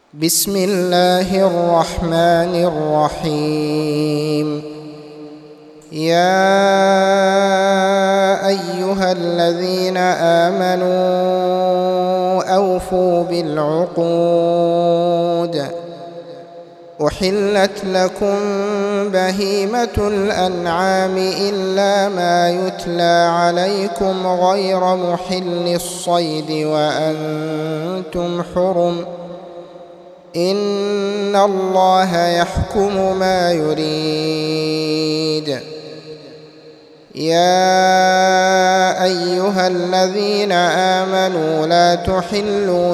بسم الله الرحمن الرحيم. يا أيها الذين آمنوا أوفوا بالعقود. أحلت لكم بهيمة الأنعام إلا ما يتلى عليكم غير محل الصيد وأنتم حرم، إن الله يحكم ما يريد. يا أيها الذين آمنوا لا تحلوا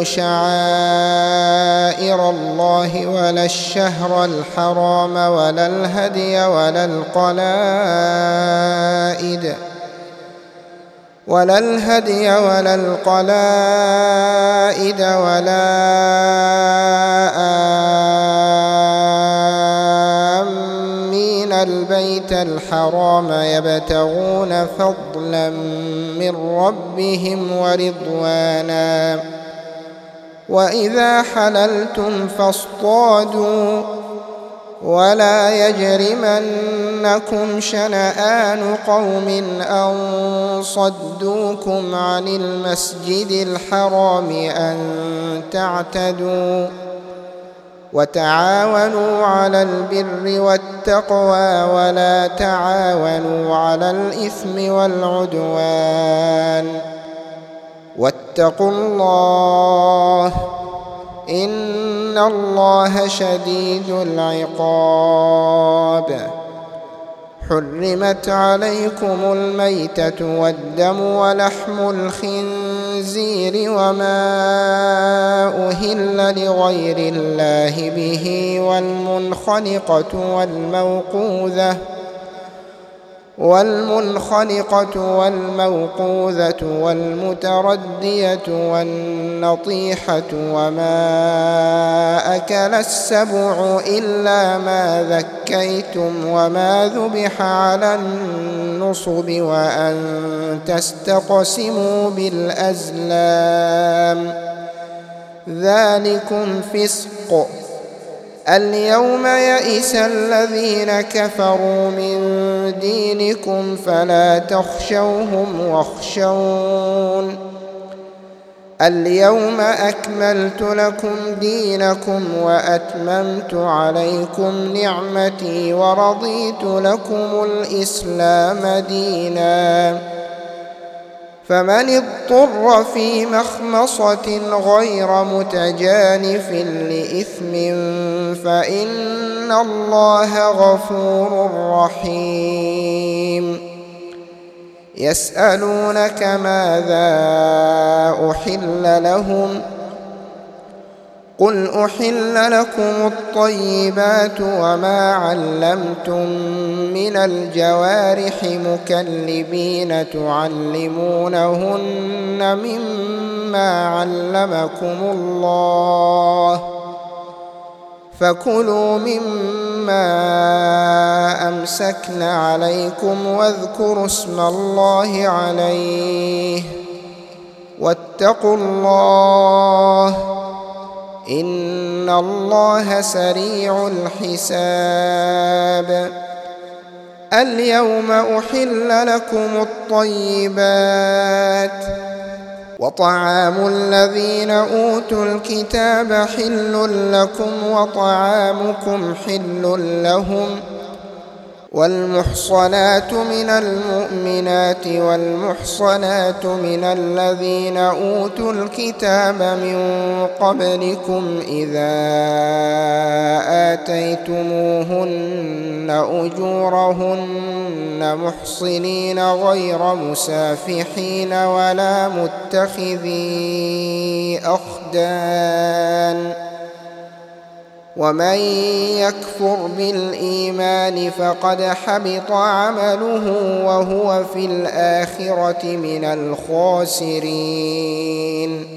شعائر الله ولا الشهر الحرام ولا الهدي ولا القلائد ولا آمين البيت الحرام يبتغون فضلا من ربهم ورضوانا. وإذا حللتم فاصطادوا، ولا يجرمنكم شنآن قوم أن صدوكم عن المسجد الحرام أن تعتدوا. وتعاونوا على البر والتقوى ولا تعاونوا على الإثم والعدوان، واتقوا الله إن الله شديد العقاب. حرمت عليكم الميتة والدم ولحم الخنزير وما أهل لغير الله به والمنخنقة والموقوذة والمتردية والنطيحة وما أكل السبع إلا ما ذكيتم وما ذبح على النصب وأن تستقسموا بالأزلام، ذلكم فسق. اليوم يئس الذين كفروا من دينكم فلا تخشوهم واخشون. اليوم أكملت لكم دينكم وأتممت عليكم نعمتي ورضيت لكم الإسلام دينا. فمن اضطر في مخمصة غير متجانف لإثم فإن الله غفور رحيم. يسألونك ماذا أحل لهم، قل أحل لكم الطيبات وما علمتم من الجوارح مكلبين تعلمونهن مما علمكم الله، فكلوا مما أمسكن عليكم واذكروا اسم الله عليه، واتقوا الله إن الله سريع الحساب. اليوم أحل لكم الطيبات، وطعام الذين أوتوا الكتاب حل لكم وطعامكم حل لهم. والمحصنات من المؤمنات والمحصنات من الذين أوتوا الكتاب من قبلكم إذا آتيتموهن أجورهن محصنين غير مسافحين ولا متخذي أخدان. ومن يكفر بالإيمان فقد حبط عمله وهو في الآخرة من الخاسرين.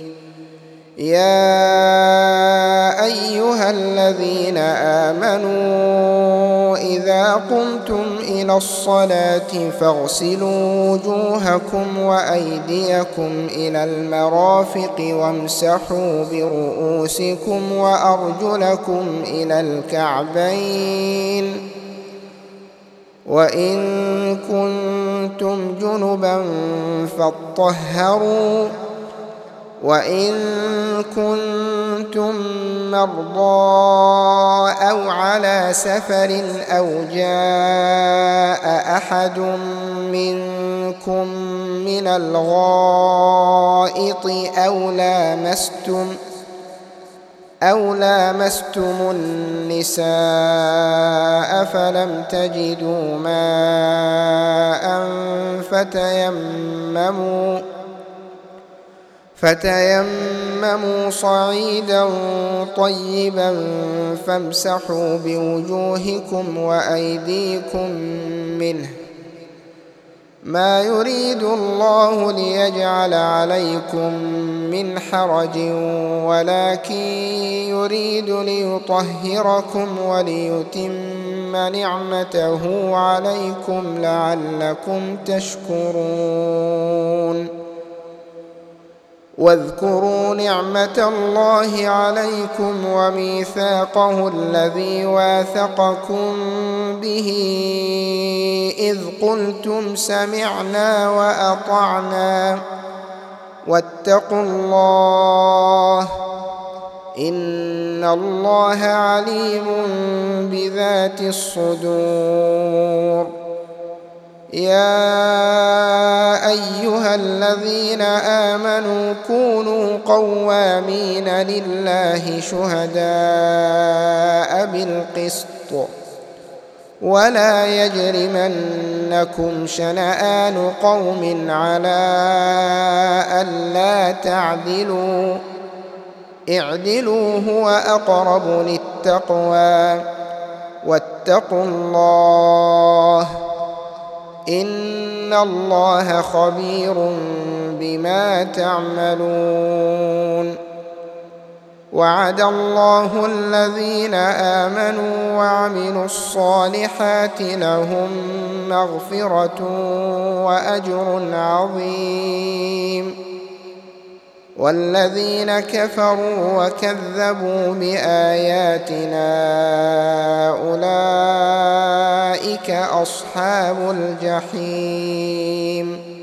يا أيها الذين آمنوا إذا فإذا قمتم إلى الصلاة فاغسلوا وجوهكم وأيديكم إلى المرافق وامسحوا برؤوسكم وأرجلكم إلى الكعبين وإن كنتم جنبا فاطهروا وإن كنتم مرضى أو على سفر أو جاء أحد منكم من الغائط أو لامستم النساء فلم تجدوا ماء فتيمموا صعيدا طيبا فامسحوا بوجوهكم وأيديكم منه ما يريد الله ليجعل عليكم من حرج ولكن يريد ليطهركم وليتم نعمته عليكم لعلكم تشكرون واذكروا نعمة الله عليكم وميثاقه الذي واثقكم به إذ قلتم سمعنا وأطعنا واتقوا الله إن الله عليم بذات الصدور يا أيها الذين آمنوا كونوا قوامين لله شهداء بالقسط ولا يجرمنكم شنآن قوم على ألا تعدلوا اعدلوا هو أقرب للتقوى واتقوا الله إن الله خبير بما تعملون وعد الله الذين آمنوا وعملوا الصالحات لهم مغفرة وأجر عظيم والذين كفروا وكذبوا بآياتنا أولئك أصحاب الجحيم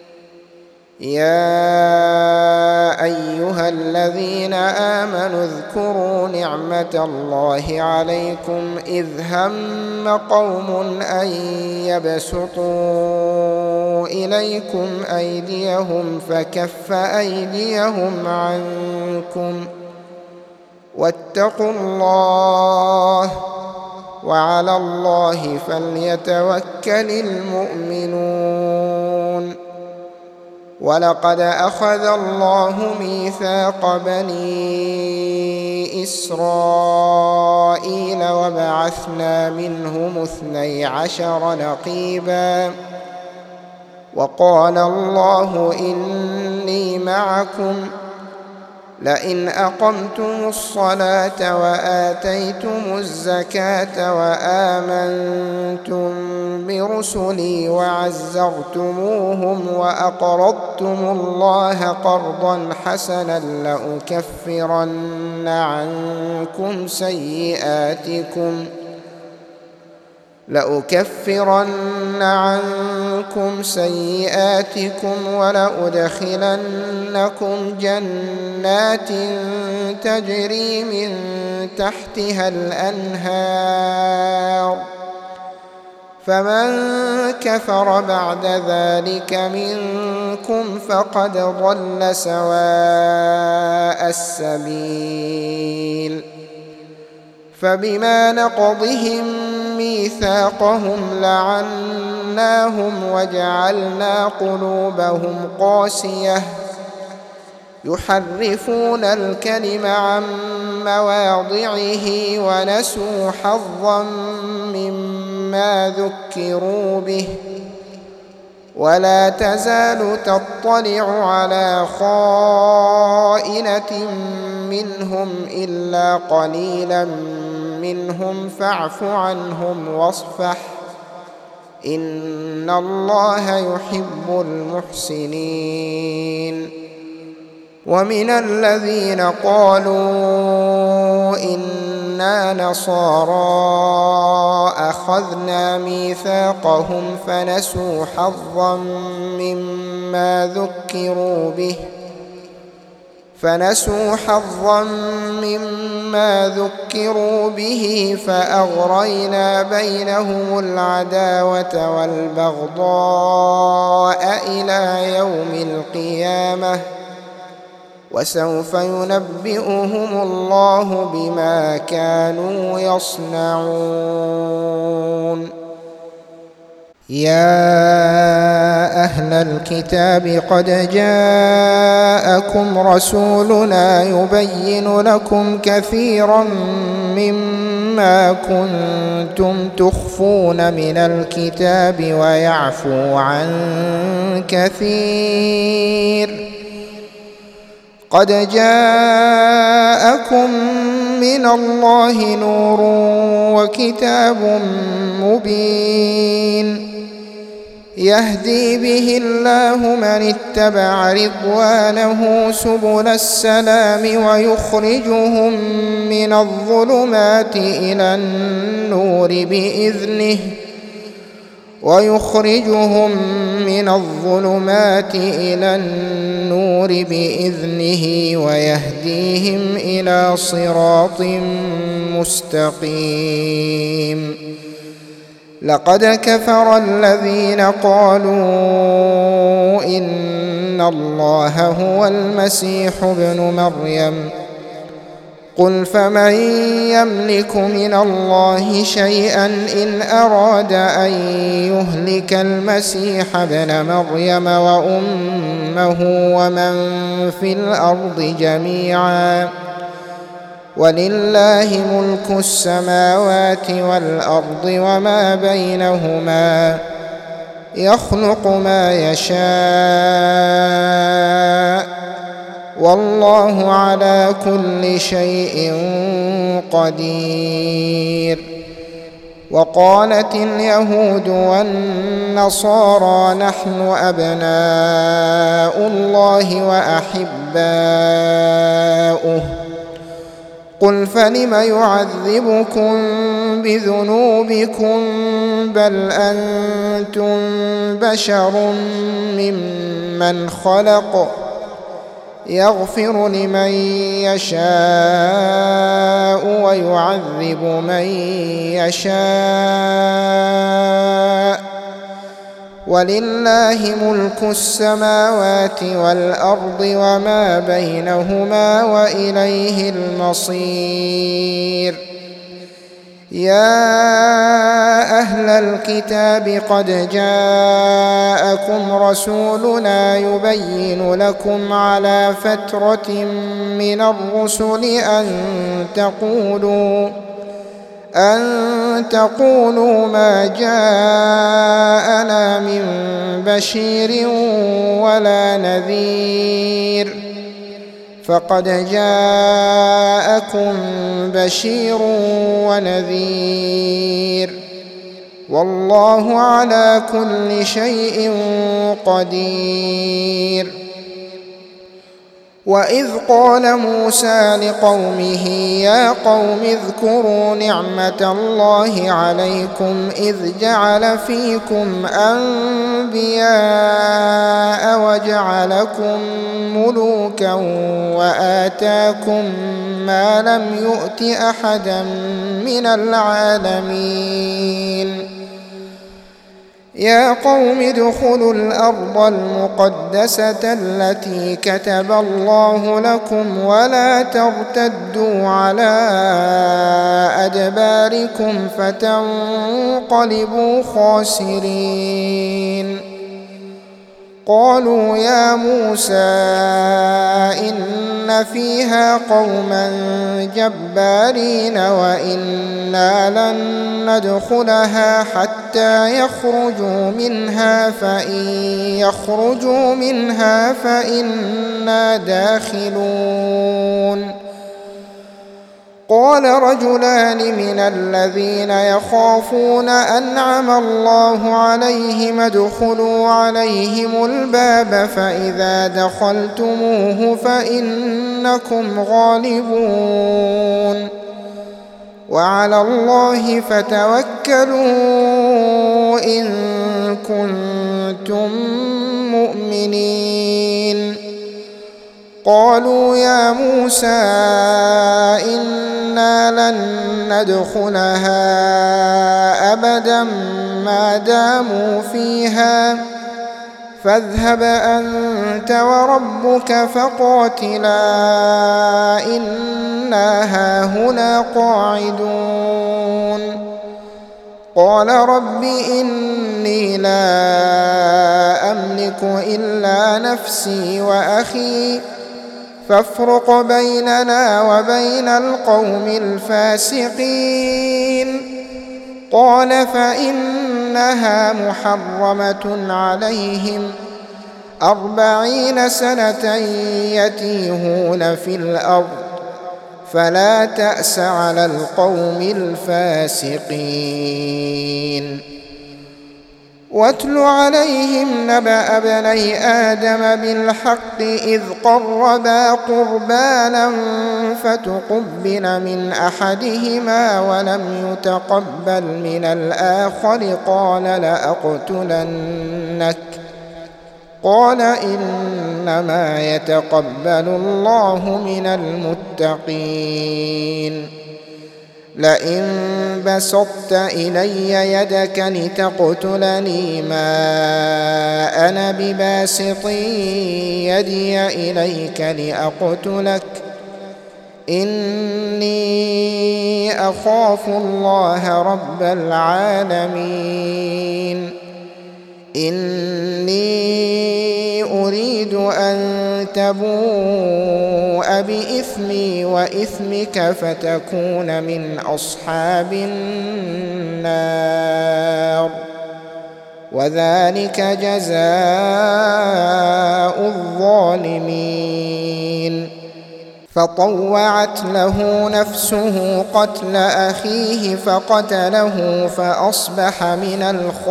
يا أيها الذين آمنوا اذكروا نعمة الله عليكم إذ هم قوم أن يبسطوا إليكم أيديهم فكف أيديهم عنكم واتقوا الله وعلى الله فليتوكل المؤمنون ولقد أخذ الله ميثاق بني إسرائيل وبعثنا منهم 12 نقيبا وقال الله إني معكم لئن أقمتم الصلاة وآتيتم الزكاة وآمنتم برسلي وعزرتموهم وأقرضتم الله قرضا حسنا لأكفرن عنكم سيئاتكم ولأدخلنكم جنات تجري من تحتها الأنهار فمن كفر بعد ذلك منكم فقد ضل سواء السبيل فبما نقضهم ميثاقهم لعناهم وجعلنا قلوبهم قاسية يحرفون الكلم عن مواضعه ونسوا حظا مما ذكروا به ولا تزال تطلع على خائنة منهم إلا قليلا منهم فاعف عنهم واصفح إن الله يحب المحسنين. ومن الذين قالوا إنا نصارى أخذنا ميثاقهم فنسوا حظا مما ذكروا به فأغرينا بينهم العداوة والبغضاء إلى يوم القيامة وسوف ينبئهم الله بما كانوا يصنعون. يا أهل الكتاب قد جاءكم رسولنا يبين لكم كثيرا مما كنتم تخفون من الكتاب ويعفو عن كثير. قد جاءكم من الله نور وكتاب مبين يهدي به الله من اتبع رضوانه سبل السلام ويخرجهم من الظلمات إلى النور بإذنه ويهديهم إلى صراط مستقيم. لقد كفر الذين قالوا إن الله هو المسيح ابن مريم قل فمن يملك من الله شيئا إن أراد أن يهلك المسيح ابن مريم وأمه ومن في الأرض جميعا ولله ملك السماوات والأرض وما بينهما يخلق ما يشاء والله على كل شيء قدير. وقالت اليهود والنصارى نحن أبناء الله وأحباؤه قل فلم يعذبكم بذنوبكم بل أنتم بشر ممن خلق يغفر لمن يشاء ويعذب من يشاء ولله ملك السماوات والأرض وما بينهما وإليه المصير. يا أهل الكتاب قد جاءكم رسولنا يبين لكم على فترة من الرسل أن تقولوا ما جاءنا من بشير ولا نذير فقد جاءكم بشير ونذير والله على كل شيء قدير. وإذ قال موسى لقومه يا قوم اذكروا نعمة الله عليكم إذ جعل فيكم أنبياء وجعلكم ملوكا وآتاكم ما لم يؤت أحدا من العالمين. يا قوم ادخلوا الأرض المقدسة التي كتب الله لكم ولا ترتدوا على أدباركم فتنقلبوا خاسرين. قالوا يا موسى إن فيها قوما جبارين وإنا لن ندخلها حتى يخرجوا منها فإنا داخلون. قال رجلان من الذين يخافون أنعم الله عليهم ادخلوا عليهم الباب فإذا دخلتموه فإنكم غالبون وعلى الله فتوكلوا إن كنتم مؤمنين. قالوا يا موسى إنا لن ندخلها أبدا ما داموا فيها فاذهب أنت وربك فقاتلا إنا هاهنا قاعدون. قال رب إني لا أملك إلا نفسي وأخي فافرق بيننا وبين القوم الفاسقين. قال فإنها محرمة عليهم 40 سنة يتيهون في الأرض فلا تأس على القوم الفاسقين. واتل عليهم نبأ ابني آدم بالحق إذ قربا قربانا فتقبل من أحدهما ولم يتقبل من الآخر قال لأقتلنك قال إنما يتقبل الله من المتقين. لئن بسطت إلي يدك لتقتلني ما أنا بباسط يدي إليك لأقتلك إني أخاف الله رب العالمين. إني أريد أن تبوء بإثمي وإثمك فتكون من أصحاب النار وذلك جزاء الظالمين. فطوعت له نفسه قتل أخيه فقتله فأصبح من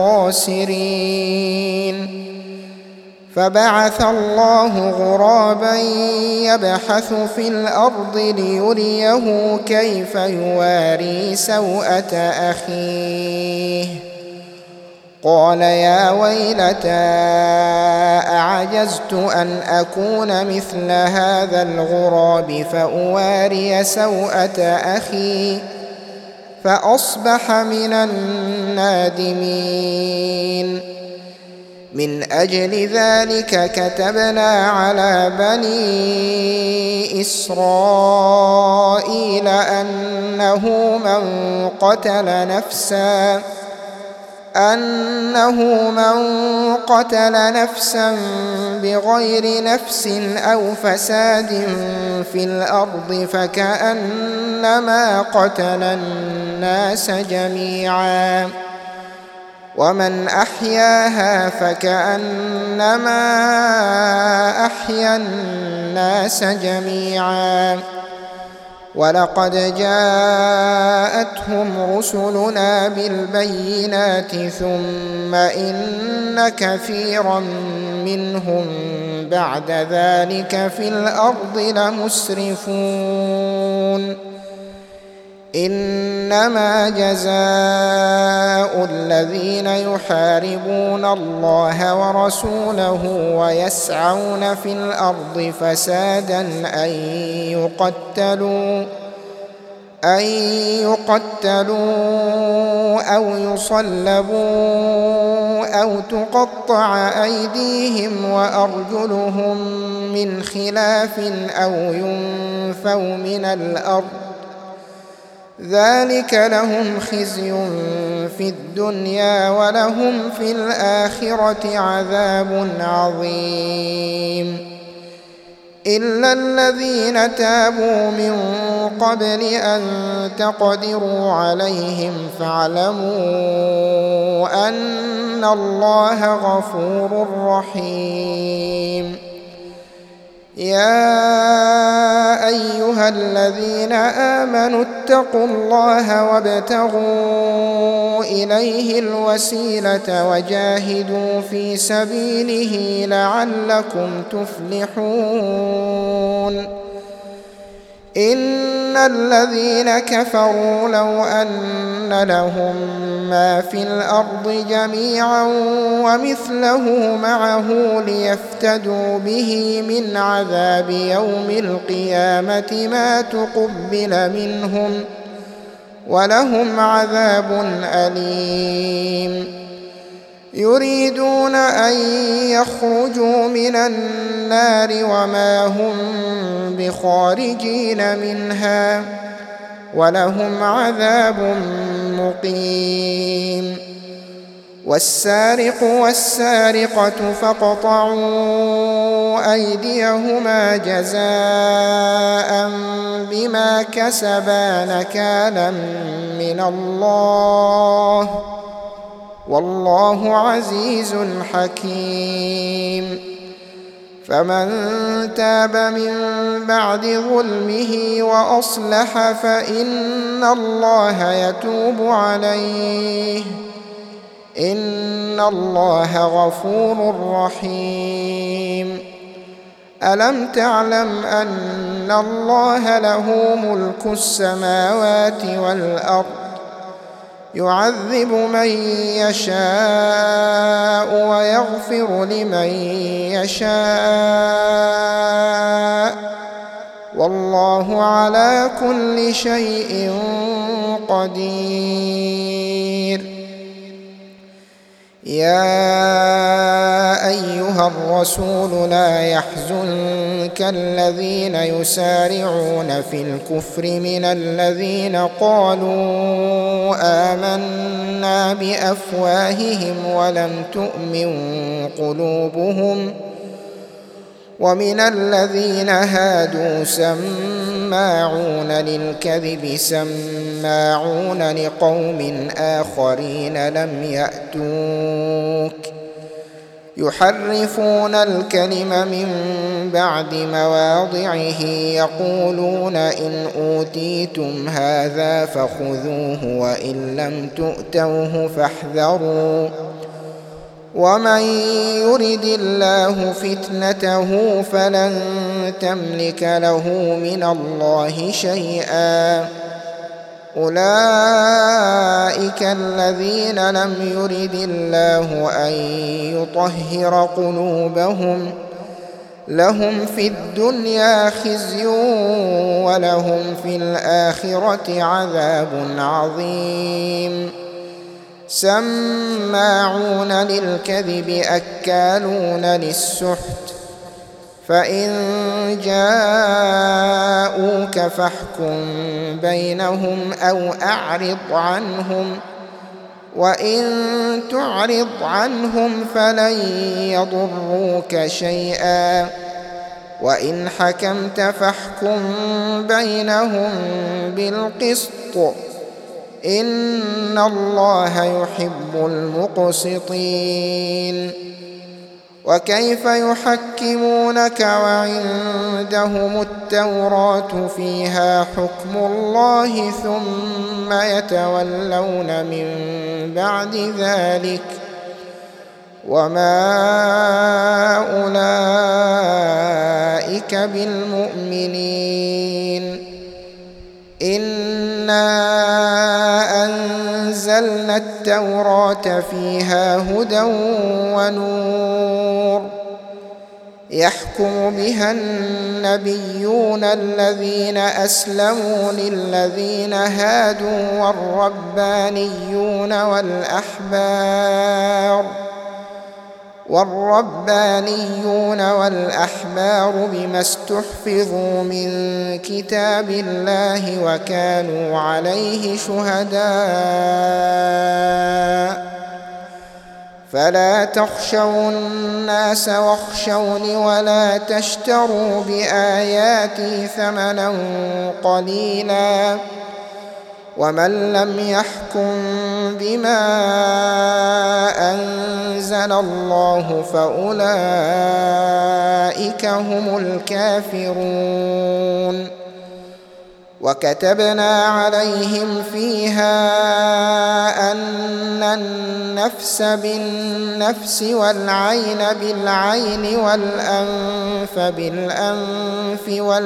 الخاسرين. فبعث الله غرابا يبحث في الأرض ليريه كيف يواري سوءة أخيه. قال يا ويلتى أعجزت أن أكون مثل هذا الغراب فأواري سوءة أخي فأصبح من النادمين. من أجل ذلك كتبنا على بني إسرائيل أنه من قتل نفسا بغير نفس أو فساد في الأرض فكأنما قتل الناس جميعا ومن أحياها فكأنما أحيا الناس جميعا. ولقد جاءتهم رسلنا بالبينات ثم إن كثيرا منهم بعد ذلك في الأرض لمسرفون. إنما جزاء الذين يحاربون الله ورسوله ويسعون في الأرض فسادا أن يقتلوا أو يصلبوا أو تقطع أيديهم وأرجلهم من خلاف أو ينفوا من الأرض ذلك لهم خزي في الدنيا ولهم في الآخرة عذاب عظيم. إلا الذين تابوا من قبل أن تقدروا عليهم فاعلموا أن الله غفور رحيم. يا أيها الذين آمنوا اتقوا الله وابتغوا إليه الوسيلة وجاهدوا في سبيله لعلكم تفلحون إن الذين كفروا لو أن لهم ما في الأرض جميعا ومثله معه ليفتدوا به من عذاب يوم القيامة ما تقبل منهم ولهم عذاب أليم يريدون أن يخرجوا من النار وما هم بخارجين منها ولهم عذاب مقيم والسارق والسارقة فاقطعوا أيديهما جزاء بما كسبا نكالا من الله والله عزيز حكيم فمن تاب من بعد ظلمه وأصلح فإن الله يتوب عليه إن الله غفور رحيم ألم تعلم أن الله له ملك السماوات والأرض يعذب من يشاء ويغفر لمن يشاء والله على كل شيء قدير يا أيها الرسول لا يحزنك الذين يسارعون في الكفر من الذين قالوا آمنا بأفواههم ولم تؤمن قلوبهم ومن الذين هادوا سماعون للكذب سماعون لقوم آخرين لم يأتوك يحرفون الكلم من بعد مواضعه يقولون إن أوتيتم هذا فخذوه وإن لم تؤتوه فاحذروا ومن يرد الله فتنته فلن تملك له من الله شيئا أولئك الذين لم يرد الله أن يطهر قلوبهم لهم في الدنيا خزي ولهم في الآخرة عذاب عظيم سماعون للكذب أكالون للسحت فإن جاءوك فاحكم بينهم أو أعرض عنهم وإن تعرض عنهم فلن يضروك شيئا وإن حكمت فاحكم بينهم بالقسط إن الله يحب المقسطين وكيف يحكمونك وعندهم التوراة فيها حكم الله ثم يتولون من بعد ذلك وما أولئك بالمؤمنين إنا أنزلنا التوراة فيها هدى ونور يحكم بها النبيون الذين أسلموا للذين هادوا والربانيون والأحبار بما استحفظوا من كتاب الله وكانوا عليه شهداء فلا تخشوا الناس واخشوني ولا تشتروا بآياتي ثمنا قليلا ومن لم يحكم بما أنزل الله فأولئك هم الكافرون. وكتبنا عليهم فيها أن النفس بالنفس والعين بالعين والأنف بالأنف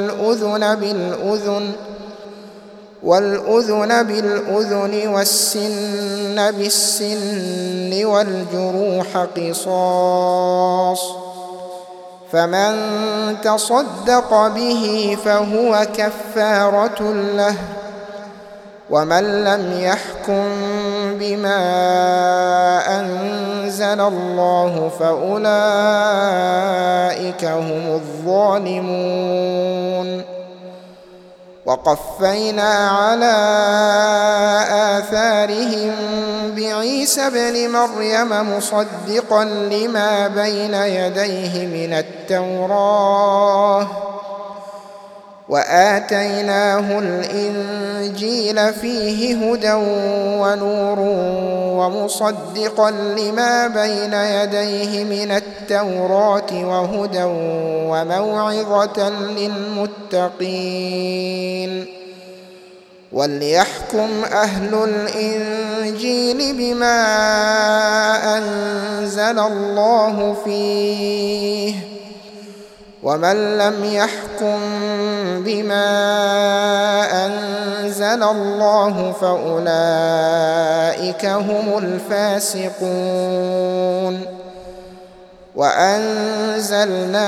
والأذن بالأذن والسن بالسن والجروح قصاص، فمن تصدق به فهو كفارة له، ومن لم يحكم بما أنزل الله فأولئك هم الظالمون. وقفينا على آثارهم بعيسى ابن مريم مصدقا لما بين يديه من التوراة، وآتيناه الإنجيل فيه هدى ونور ومصدقا لما بين يديه من التوراة وهدى وموعظة للمتقين. وليحكم أهل الإنجيل بما أنزل الله فيه، ومن لم يحكم بما أنزل الله فأولئك هم الفاسقون. وأنزلنا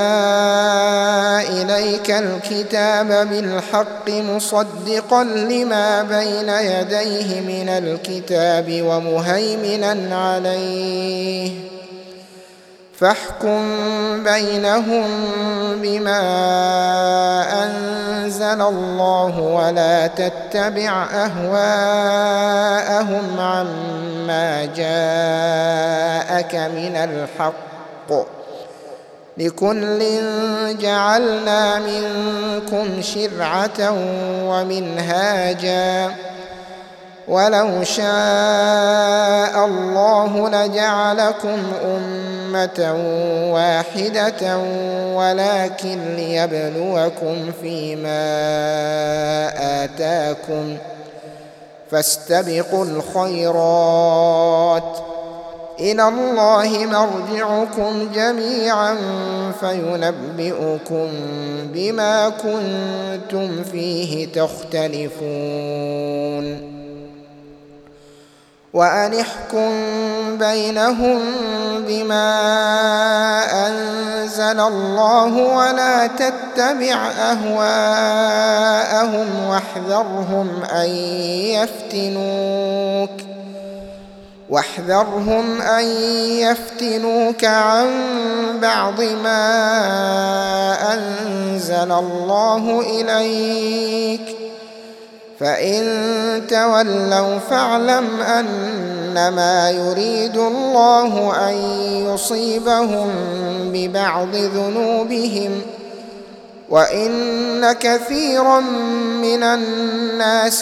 إليك الكتاب بالحق مصدقا لما بين يديه من الكتاب ومهيمنا عليه، فاحكم بينهم بما أنزل الله ولا تتبع أهواءهم عما جاءك من الحق، لكل جعلنا منكم شرعة ومنهاجا، ولو شاء الله لجعلكم أمة واحدة ولكن ليبلوكم فيما آتاكم، فاستبقوا الخيرات، إلى الله مرجعكم جميعا فينبئكم بما كنتم فيه تختلفون. وأن احكم بينهم بما أنزل الله ولا تتبع أهواءهم واحذرهم أن يفتنوك عن بعض ما أنزل الله إليك، فإن تولوا فاعلم أنما يريد الله أن يصيبهم ببعض ذنوبهم، وإن كثيرا من الناس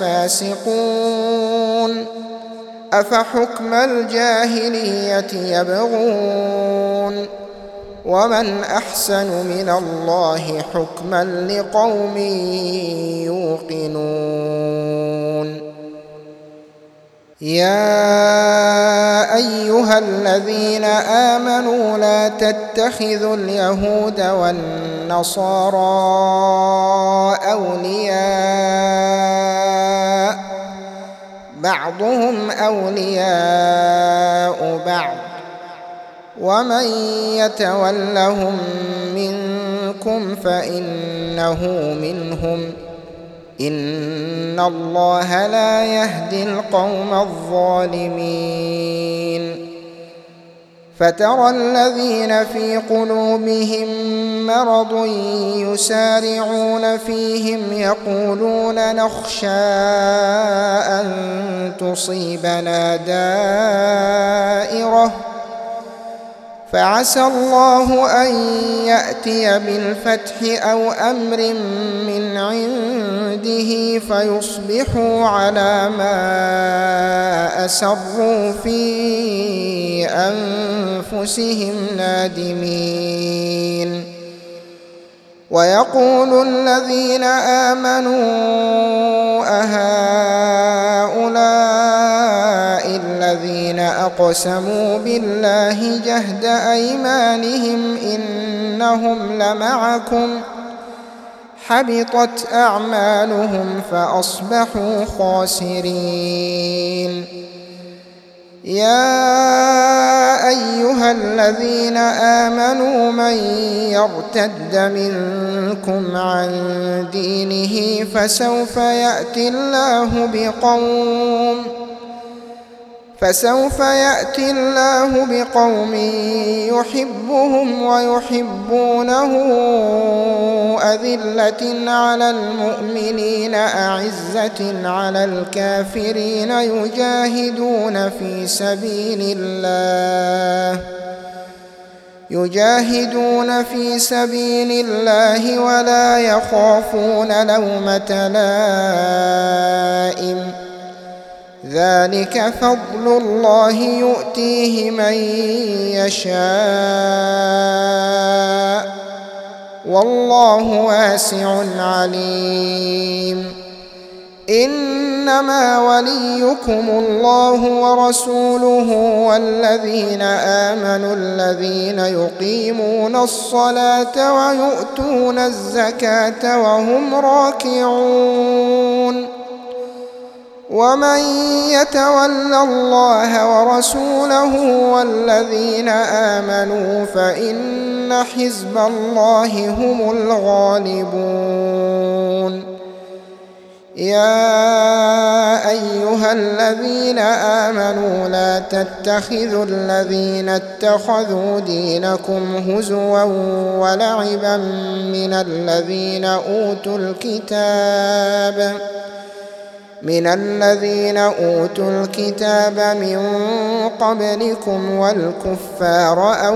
لفاسقون. أفحكم الجاهلية يبغون، ومن أحسن من الله حكما لقوم يوقنون. يا أيها الذين آمنوا لا تتخذوا اليهود والنصارى أولياء، بعضهم أولياء بعض، ومن يتولهم منكم فإنه منهم، إن الله لا يهدي القوم الظالمين. فترى الذين في قلوبهم مرض يسارعون فيهم يقولون نخشى أن تصيبنا دائرة فعسى الله أن يأتي بالفتح أو أمر من عنده فيصبحوا على ما أسروا في أنفسهم نادمين. ويقول الذين آمنوا أهؤلاء الذين أقسموا بالله جهد أيمانهم إنهم لمعكم حبطت أعمالهم فأصبحوا خاسرين. يا أيها الذين آمنوا من يرتد منكم عن دينه فسوف يأتي الله بقوم يحبهم ويحبونه أذلة على المؤمنين أعزة على الكافرين يجاهدون في سبيل الله ولا يخافون لومة لائم ذلك فضل الله يؤتيه من يشاء والله واسع عليم. إنما وليكم الله ورسوله والذين آمنوا الذين يقيمون الصلاة ويؤتون الزكاة وهم راكعون. ومن يتول الله ورسوله والذين آمنوا فإن حزب الله هم الغالبون. يا أيها الذين آمنوا لا تتخذوا الذين اتخذوا دينكم هزوا ولعبا من الذين أوتوا الكتاب من قبلكم والكفار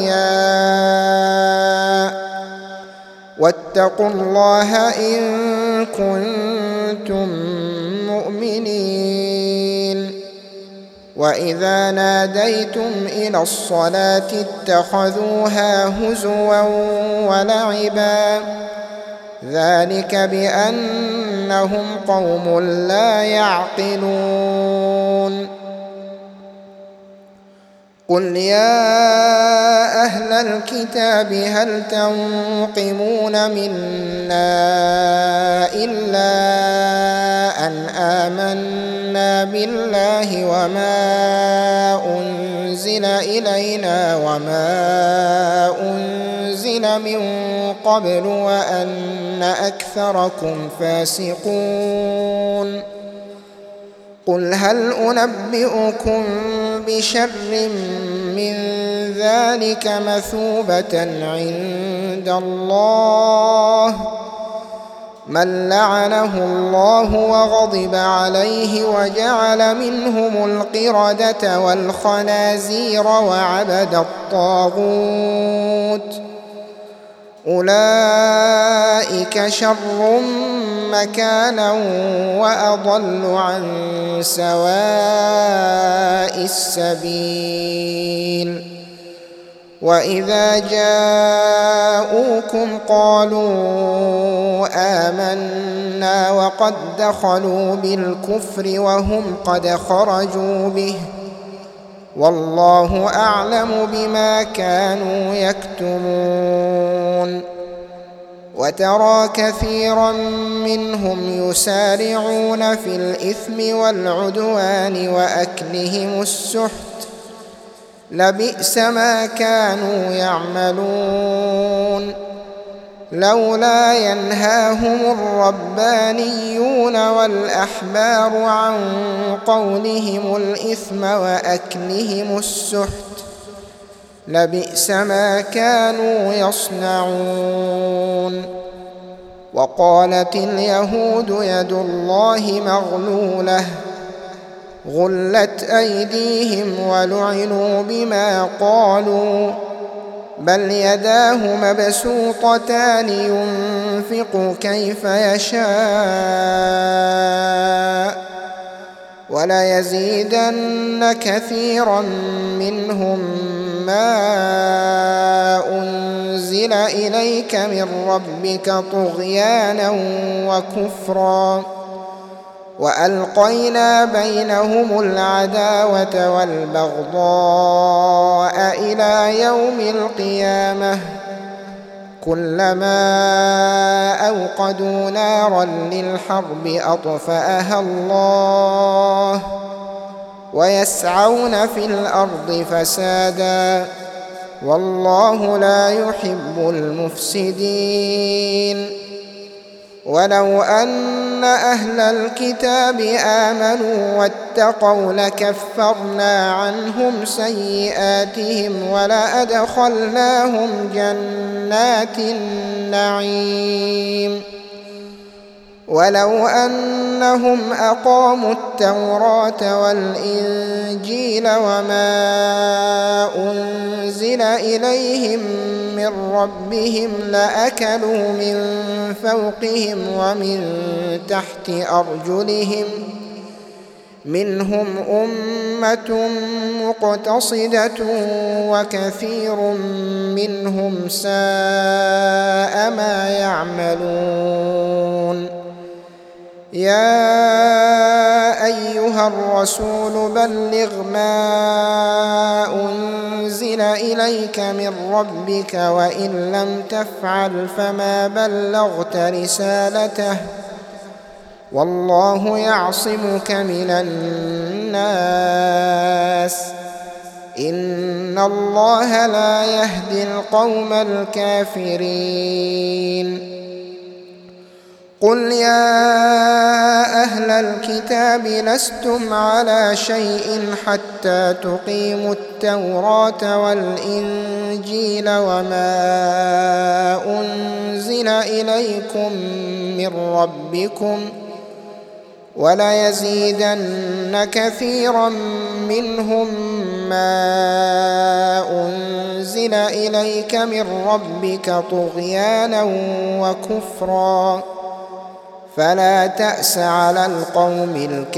أولياء واتقوا الله إن كنتم مؤمنين. وإذا ناديتم إلى الصلاة اتخذوها هزوا ولعبا ذلك بأنهم قوم لا يعقلون. قل يا أهل الكتاب هل تنقمون منا إلا أن آمنا بالله وما أنزل إلينا وما أنزل من قبل وأن أكثركم فاسقون. قل هل أنبئكم بشر من ذلك مثوبة عند الله من لعنه الله وغضب عليه وجعل منهم القردة والخنازير وعبد الطاغوت أولئك شر مكانا وأضل عن سواء السبيل. وإذا جاءوكم قالوا آمنا وقد دخلوا بالكفر وهم قد خرجوا به والله أعلم بما كانوا يكتمون. وترى كثيرا منهم يسارعون في الإثم والعدوان وأكلهم السحت لبئس ما كانوا يعملون. لولا ينهاهم الربانيون والأحبار عن قولهم الإثم وأكلهم السحت لبئس ما كانوا يصنعون. وقالت اليهود يد الله مغلولة غلت أيديهم ولعنوا بما قالوا بل يداه مبسوطتان ينفق كيف يشاء وليزيدن كثيرا منهم ما أنزل إليك من ربك طغيانا وكفرا وألقينا بينهم العداوة والبغضاء إلى يوم القيامة كلما أوقدوا نارا للحرب أطفأها الله ويسعون في الأرض فسادا والله لا يحب المفسدين ولو أن أهل الكتاب آمنوا واتقوا لكفرنا عنهم سيئاتهم ولأدخلناهم جنات النعيم ولو أنهم أقاموا التوراة والإنجيل وما أنزل إليهم من ربهم لأكلوا من فوقهم ومن تحت أرجلهم منهم أمة مقتصدة وكثير منهم ساء ما يعملون يا أيها الرسول بلغ ما أنزل إليك من ربك وإن لم تفعل فما بلغت رسالته والله يعصمك من الناس إن الله لا يهدي القوم الكافرين قل يا أهل الكتاب لستم على شيء حتى تقيموا التوراة والإنجيل وما أنزل إليكم من ربكم وليزيدن كثيرا منهم ما أنزل إليك من ربك طغيانا وكفرا فلا تأس على القوم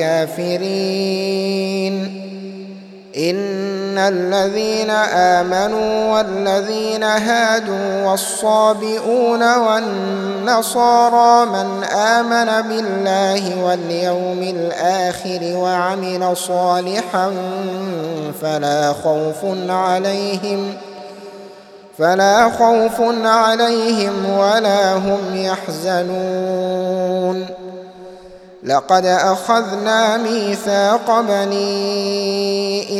الكافرين إن الذين آمنوا والذين هادوا والصابئون والنصارى من آمن بالله واليوم الآخر وعمل صالحا فلا خوف عليهم ولا هم يحزنون لقد أخذنا ميثاق بني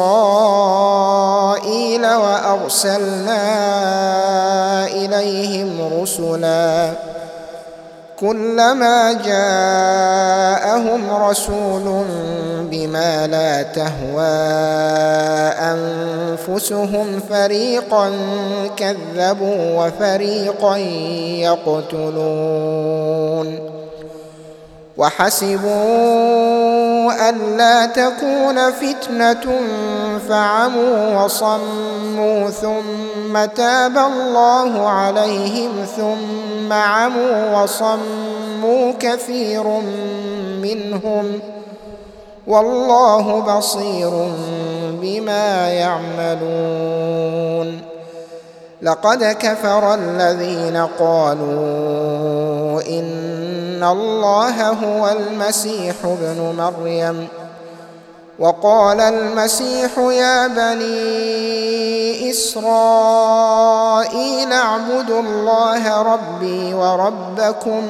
إسرائيل وأرسلنا إليهم رسلا كلما جاءهم رسول بما لا تهوى أنفسهم فريقا كذبوا وفريقا يقتلون وحسبوا ألا تكون فتنة فعموا وصموا ثم تاب الله عليهم ثم عموا وصموا كثير منهم والله بصير بما يعملون لقد كفر الذين قالوا إن الله هو المسيح ابن مريم وقال المسيح يا بني إسرائيل اعبدوا الله ربي وربكم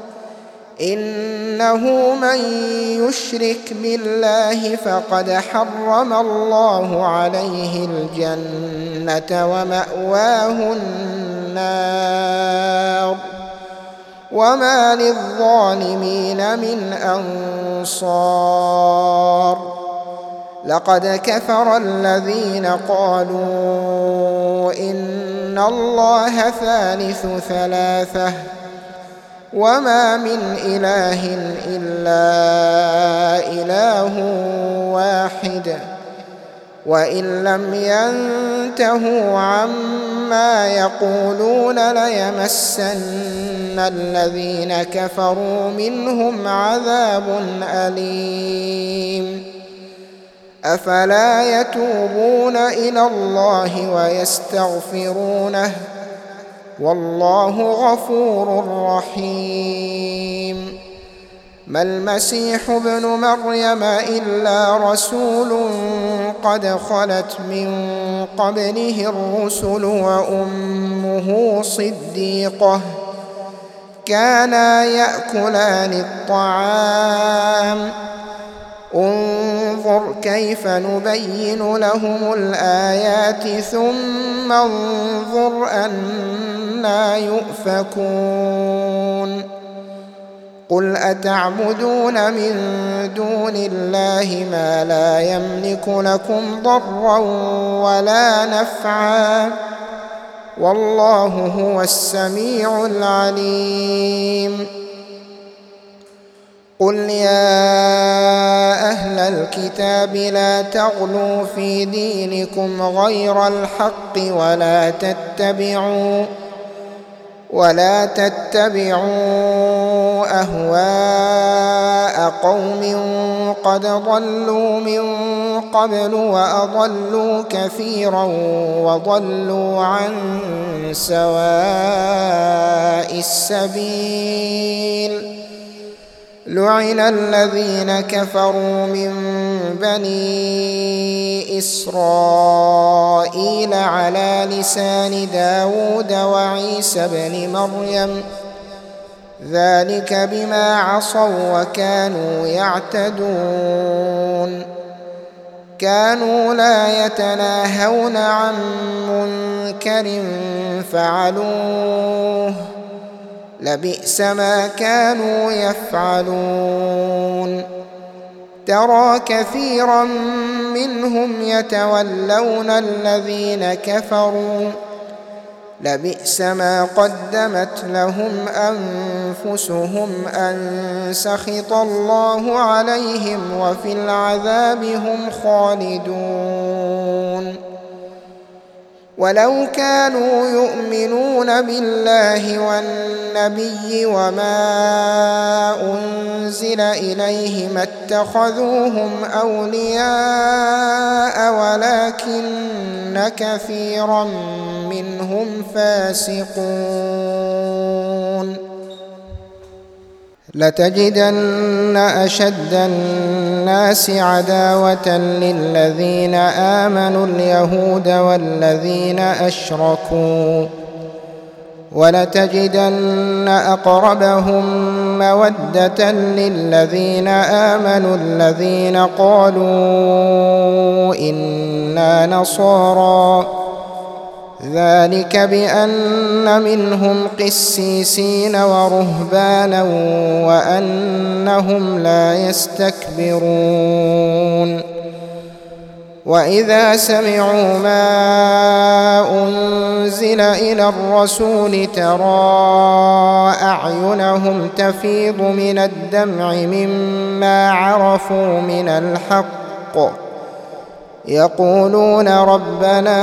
إنه من يشرك بالله فقد حرم الله عليه الجنة ومأواه النار وما للظالمين من أنصار لقد كفر الذين قالوا إن الله ثالث ثلاثة وما من إله إلا إله واحد وإن لم ينتهوا عما يقولون ليمسن الذين كفروا منهم عذاب أليم أفلا يتوبون إلى الله ويستغفرونه والله غفور رحيم ما المسيح ابن مريم إلا رسول قد خلت من قبله الرسل وأمه صديقة كانا يأكلان الطعام انظر كيف نبين لهم الآيات ثم انظر أنى يؤفكون قل أتعبدون من دون الله ما لا يملك لكم ضرا ولا نفعا والله هو السميع العليم قل يا أهل الكتاب لا تغلوا في دينكم غير الحق ولا تتبعوا أهواء قوم قد ضلوا من قبل وأضلوا كثيرا وضلوا عن سواء السبيل لعن الذين كفروا من بني إسرائيل على لسان داود وعيسى بن مريم ذلك بما عصوا وكانوا يعتدون كانوا لا يتناهون عن منكر فعلوه لبئس ما كانوا يفعلون ترى كثيرا منهم يتولون الذين كفروا لبئس ما قدمت لهم أنفسهم أن سخط الله عليهم وفي العذاب هم خالدون ولو كانوا يؤمنون بالله والنبي وما أنزل إليه ما اتخذوهم أولياء ولكن كثيرا منهم فاسقون لتجدن أشد الناس عداوة للذين آمنوا اليهود والذين أشركوا ولتجدن أقربهم مودة للذين آمنوا الذين قالوا إنا نصارى ذلك بأن منهم قسيسين ورهبانا وأنهم لا يستكبرون وإذا سمعوا ما أنزل إلى الرسول ترى أعينهم تفيض من الدمع مما عرفوا من الحق يقولون ربنا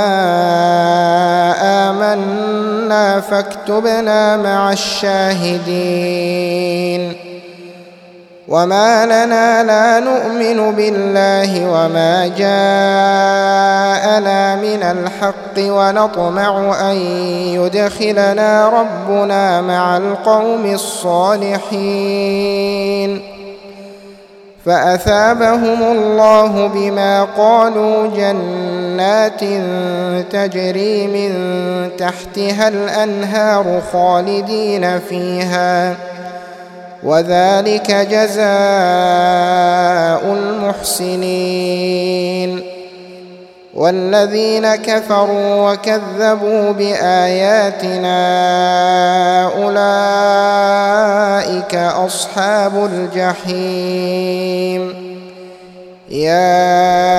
آمنا فاكتبنا مع الشاهدين وما لنا لا نؤمن بالله وما جاءنا من الحق ونطمع أن يدخلنا ربنا مع القوم الصالحين فأثابهم الله بما قالوا جنات تجري من تحتها الأنهار خالدين فيها وذلك جزاء المحسنين والذين كفروا وكذبوا بآياتنا أولئك أصحاب الجحيم يا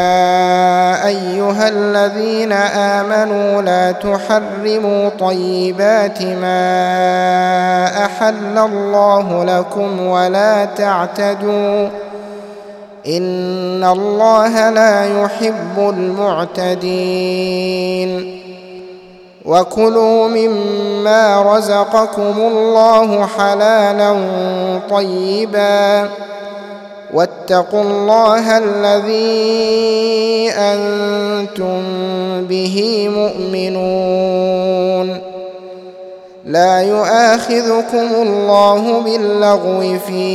أيها الذين آمنوا لا تحرموا طيبات ما أحل الله لكم ولا تعتدوا إن الله لا يحب المعتدين وكلوا مما رزقكم الله حلالا طيبا واتقوا الله الذي أنتم به مؤمنون لا يؤاخذكم الله باللغو في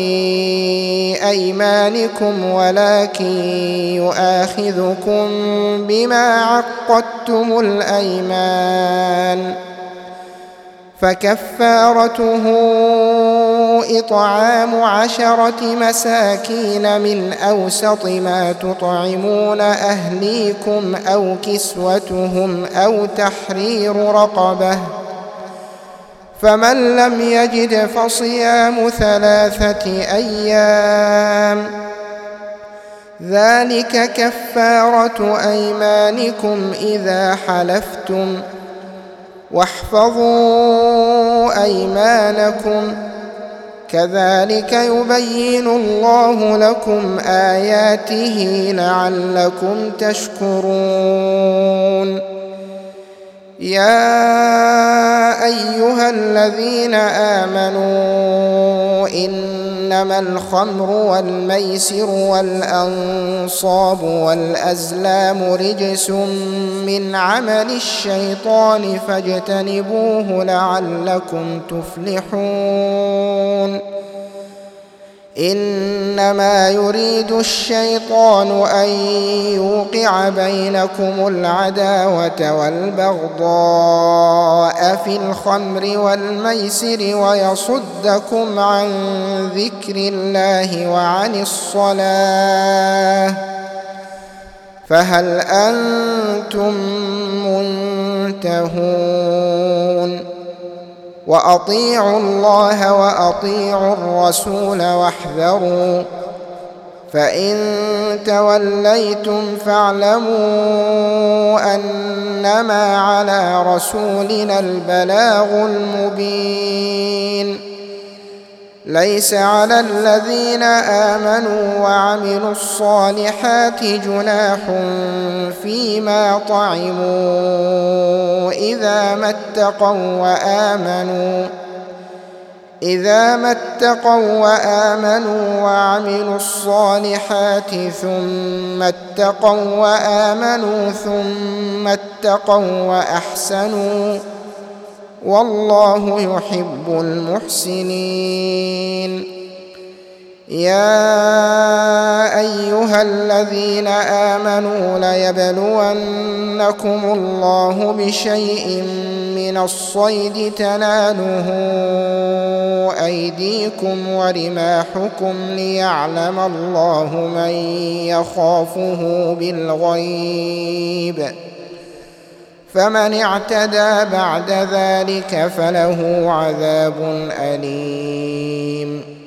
أيمانكم ولكن يؤاخذكم بما عقدتم الأيمان فكفارته إطعام 10 مساكين من أوسط ما تطعمون أهليكم أو كسوتهم أو تحرير رقبة فمن لم يجد فصيام 3 أيام ذلك كفارة أيمانكم إذا حلفتم واحفظوا أيمانكم كذلك يبين الله لكم آياته لعلكم تشكرون يا أيها الذين آمنوا إنما الخمر والميسر والأنصاب والأزلام رجس من عمل الشيطان فاجتنبوه لعلكم تفلحون إنما يريد الشيطان أن يوقع بينكم العداوة والبغضاء في الخمر والميسر ويصدكم عن ذكر الله وعن الصلاة فهل أنتم منتهون وأطيعوا الله وأطيعوا الرسول واحذروا فإن توليتم فاعلموا أنما على رسولنا البلاغ المبين ليس على الذين آمنوا وعملوا الصالحات جناح فيما طعموا إذا ما اتقوا وآمنوا وعملوا الصالحات ثم اتقوا وأحسنوا والله يحب المحسنين يا أيها الذين آمنوا ليبلونكم الله بشيء من الصيد تناله أيديكم ورماحكم ليعلم الله من يخافه بالغيب فمن اعتدى بعد ذلك فله عذاب أليم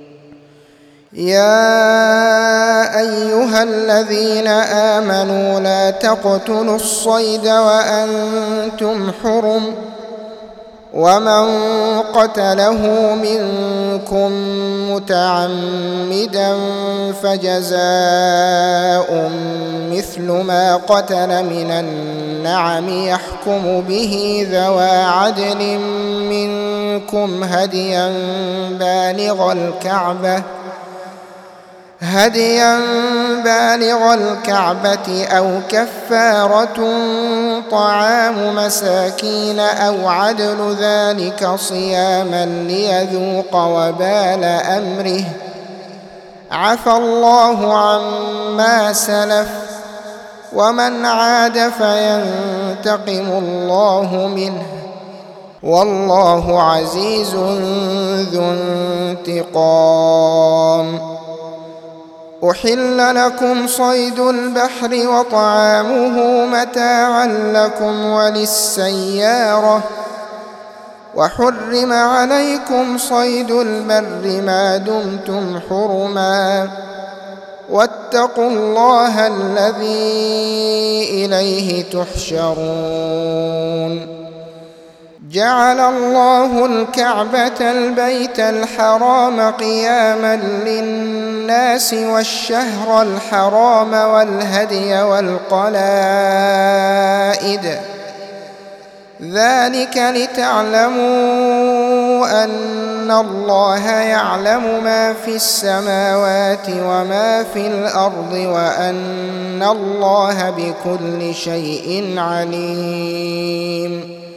يا أيها الذين آمنوا لا تقتلوا الصيد وأنتم حرم ومن قتله منكم متعمدا فجزاء مثل ما قتل من النعم يحكم به ذوى عدل منكم هديا بالغ الكعبة أو كفارة طعام مساكين أو عدل ذلك صياما ليذوق وبال أمره عفى الله عما سلف ومن عاد فينتقم الله منه والله عزيز ذو انتقام أحل لكم صيد البحر وطعامه متاعا لكم وللسيارة وحرم عليكم صيد البر ما دمتم حرما واتقوا الله الذي إليه تحشرون جعل الله الكعبة البيت الحرام قياما للناس والشهر الحرام والهدي والقلائد ذلك لتعلموا أن الله يعلم ما في السماوات وما في الأرض وأن الله بكل شيء عليم.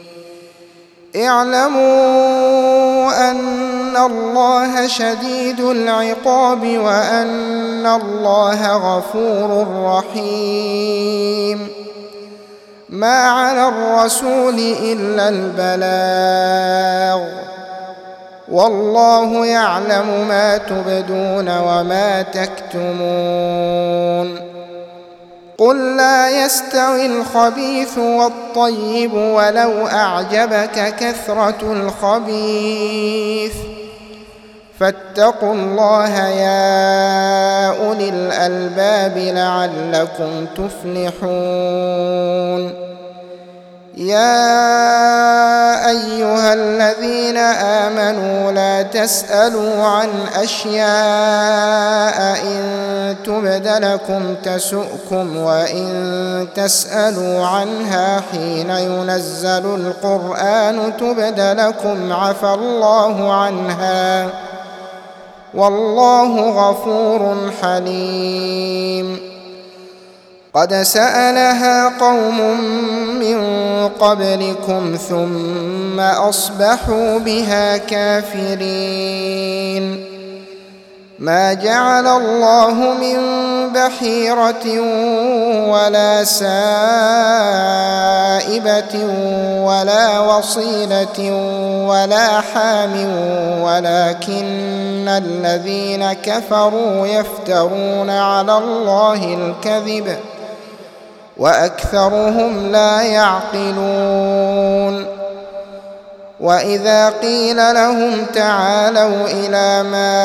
اعلموا أن الله شديد العقاب وأن الله غفور رحيم. ما على الرسول إلا البلاغ والله يعلم ما تبدون وما تكتمون. قل لا يستوي الخبيث والطيب ولو أعجبك كثرة الخبيث فاتقوا الله يا أولي الألباب لعلكم تفلحون. يا أيها الذين آمنوا لا تسألوا عن أشياء إن تبد لكم تسؤكم وإن تسألوا عنها حين ينزل القرآن تبد لكم عفى الله عنها والله غفور حليم. قد سألها قوم من قبلكم ثم أصبحوا بها كافرين. ما جعل الله من بحيرة ولا سائبة ولا وصيلة ولا حام ولكن الذين كفروا يفترون على الله الكذب وأكثرهم لا يعقلون. وإذا قيل لهم تعالوا إلى ما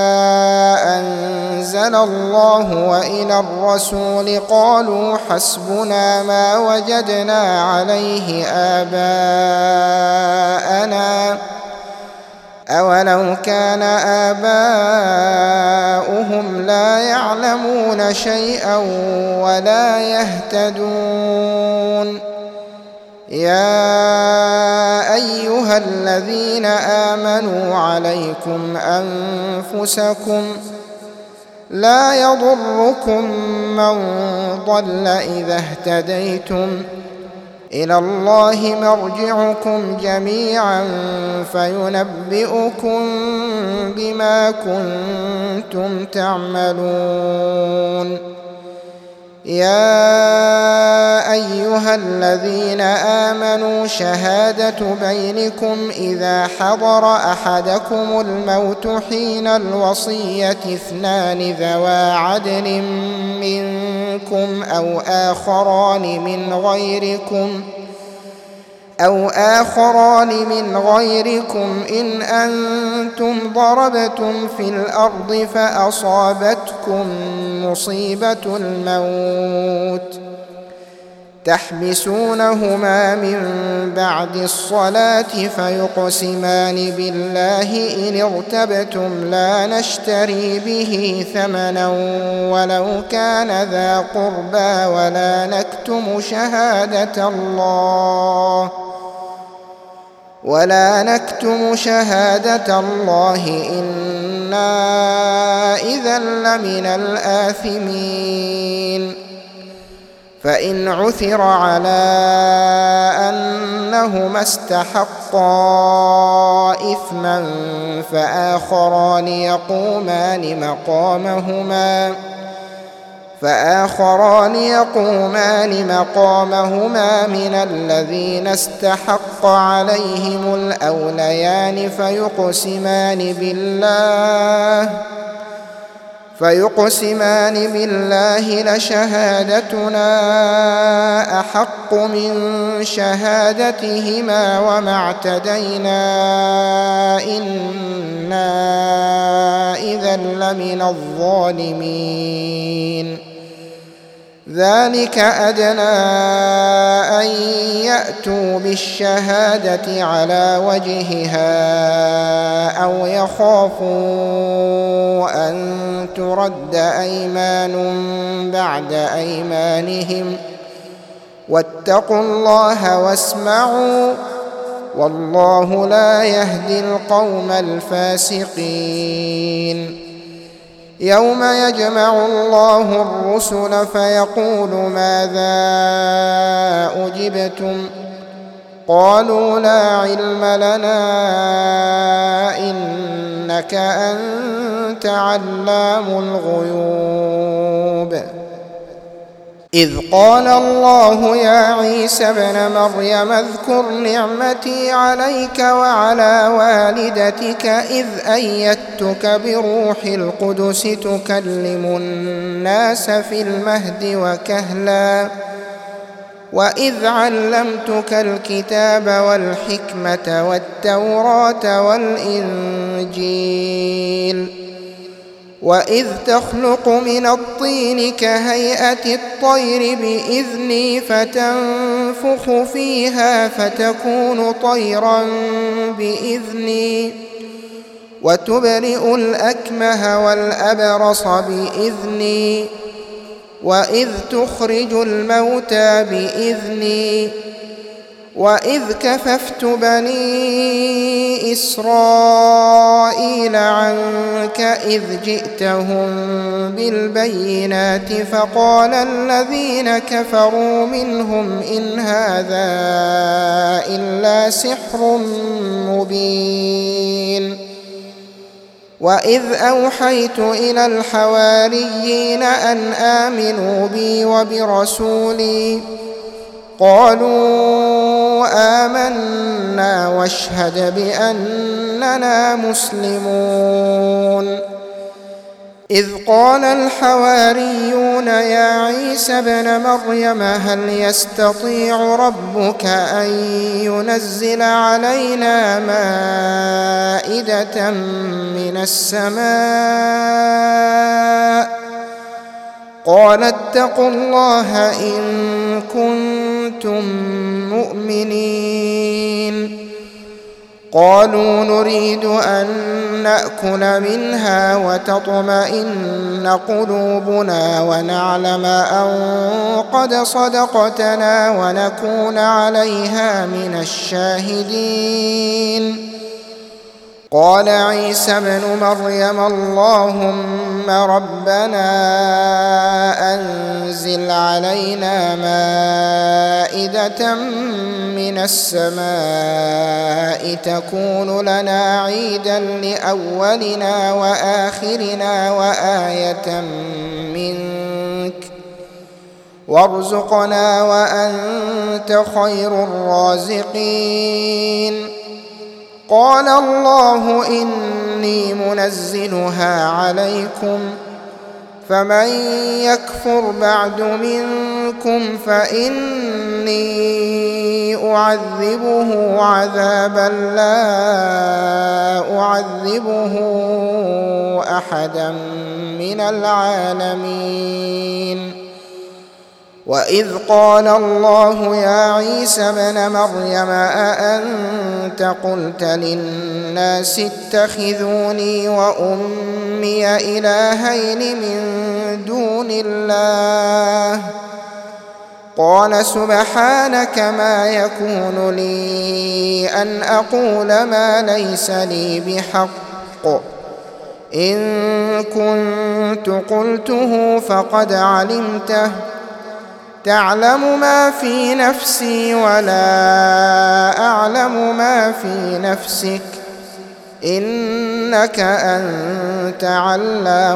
أنزل الله وإلى الرسول قالوا حسبنا ما وجدنا عليه آباءنا أولو كان آباؤهم لا يعلمون شيئا ولا يهتدون. يا أيها الذين آمنوا عليكم أنفسكم لا يضركم من ضل إذا اهتديتم إلى الله مرجعكم جميعا فينبئكم بما كنتم تعملون. يا أيها الذين آمنوا شهادة بينكم إذا حضر أحدكم الموت حين الوصية اثنان ذوا عدل منكم أو آخران من غيركم إن أنتم ضربتم في الأرض فأصابتكم مصيبة الموت تحبسونهما من بعد الصلاة فيقسمان بالله إن ارتبتم لا نشتري به ثمنا ولو كان ذا قربى ولا نكتم شهادة الله إنا إذا لمن الآثمين. فإن عثر على أنهما استحقا إثما فآخران يقومان مقامهما من الذين استحق عليهم الأوليان فيقسمان بالله لشهادتنا أحق من شهادتهما وما اعتدينا إنا إذا لمن الظالمين. ذلك أدنى أن يأتوا بالشهادة على وجهها أو يخافوا أن ترد أيمان بعد أيمانهم واتقوا الله واسمعوا والله لا يهدي القوم الفاسقين يوم يجمع الله الرسل فيقول ماذا أجبتم قالوا لا علم لنا إنك أنت علام الغيوب إذ قال الله يا عيسى ابن مريم اذكر نعمتي عليك وعلى والدتك إذ أيدتك بروح القدس تكلم الناس في المهد وكهلا وإذ علمتك الكتاب والحكمة والتوراة والإنجيل وإذ تخلق من الطين كهيئة الطير بإذني فتنفخ فيها فتكون طيرا بإذني وتبرئ الأكمه والأبرص بإذني وإذ تخرج الموتى بإذني وإذ كففت بني إسرائيل عنك إذ جئتهم بالبينات فقال الذين كفروا منهم إن هذا إلا سحر مبين وإذ أوحيت إلى الحواريين أن آمنوا بي وبرسولي قالوا آمنا واشهد بأننا مسلمون إذ قال الحواريون يا عيسى ابن مريم هل يستطيع ربك أن ينزل علينا مائدة من السماء قال اتقوا الله إن كنتم مؤمنين قالوا نريد أن نأكل منها وتطمئن قلوبنا ونعلم أن قد صدقتنا ونكون عليها من الشاهدين قال عيسى ابن مريم اللهم ربنا أنزل علينا مائدة من السماء تكون لنا عيدا لأولنا وآخرنا وآية منك وارزقنا وأنت خير الرازقين قال الله إني منزلها عليكم فمن يكفر بعد منكم فإني أعذبه عذابا لا أعذبه أحدا من العالمين وإذ قال الله يا عيسى ابن مريم أأنت قلت للناس اتخذوني وأمي إلهين من دون الله قال سبحانك ما يكون لي أن أقول ما ليس لي بحق إن كنت قلته فقد علمته تعلم ما في نفسي ولا أعلم ما في نفسك إنك أنت علام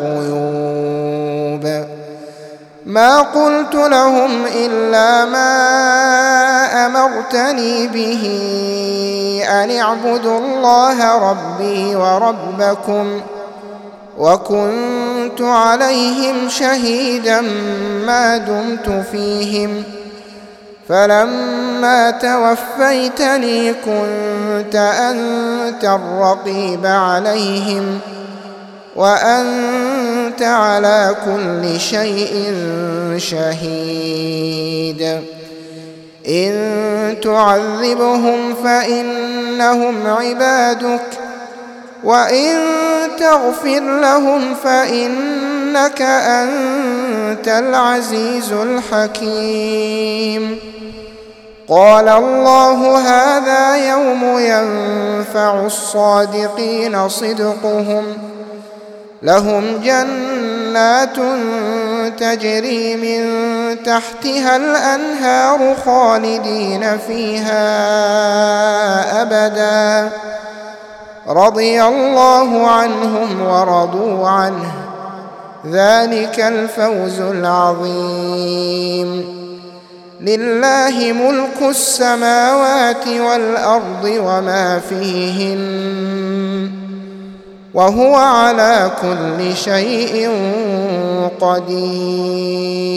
الغيوب ما قلت لهم إلا ما أمرتني به أن اعبدوا الله ربي وربكم وكنت عليهم شهيدا ما دمت فيهم فلما توفيتني كنت أنت الرقيب عليهم وأنت على كل شيء شهيد إن تعذبهم فإنهم عبادك وإن تغفر لهم فإنك أنت العزيز الحكيم قال الله هذا يوم ينفع الصادقين صدقهم لهم جنات تجري من تحتها الأنهار خالدين فيها أبدا رضي الله عنهم ورضوا عنه ذلك الفوز العظيم لله ملك السماوات والأرض وما فيهن وهو على كل شيء قدير